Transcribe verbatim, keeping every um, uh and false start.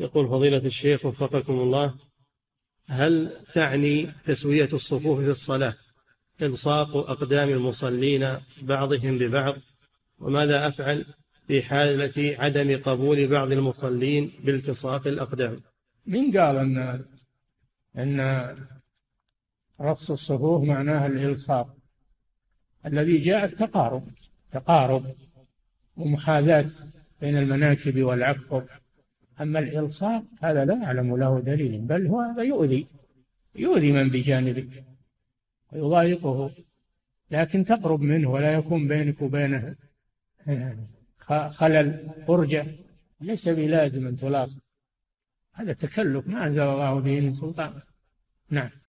يقول فضيلة الشيخ وفقكم الله: هل تعني تسوية الصفوف في الصلاة إلصاق أقدام المصلين بعضهم ببعض؟ وماذا أفعل في حالة عدم قبول بعض المصلين بالتصاق الأقدام؟ من قال أن أن رص الصفوف معناها الإلصاق؟ الذي جاء التقارب تقارب ومحاذاة بين المناكب والعقب. أما الإلصاق هذا لا أعلم له دليل، بل هو هذا يؤذي يؤذي من بجانبك ويضايقه، لكن تقرب منه ولا يكون بينك وبينه خلل فرجة، ليس بلازم أن تلاصق. هذا تكلف ما أنزل الله به من سلطان. نعم.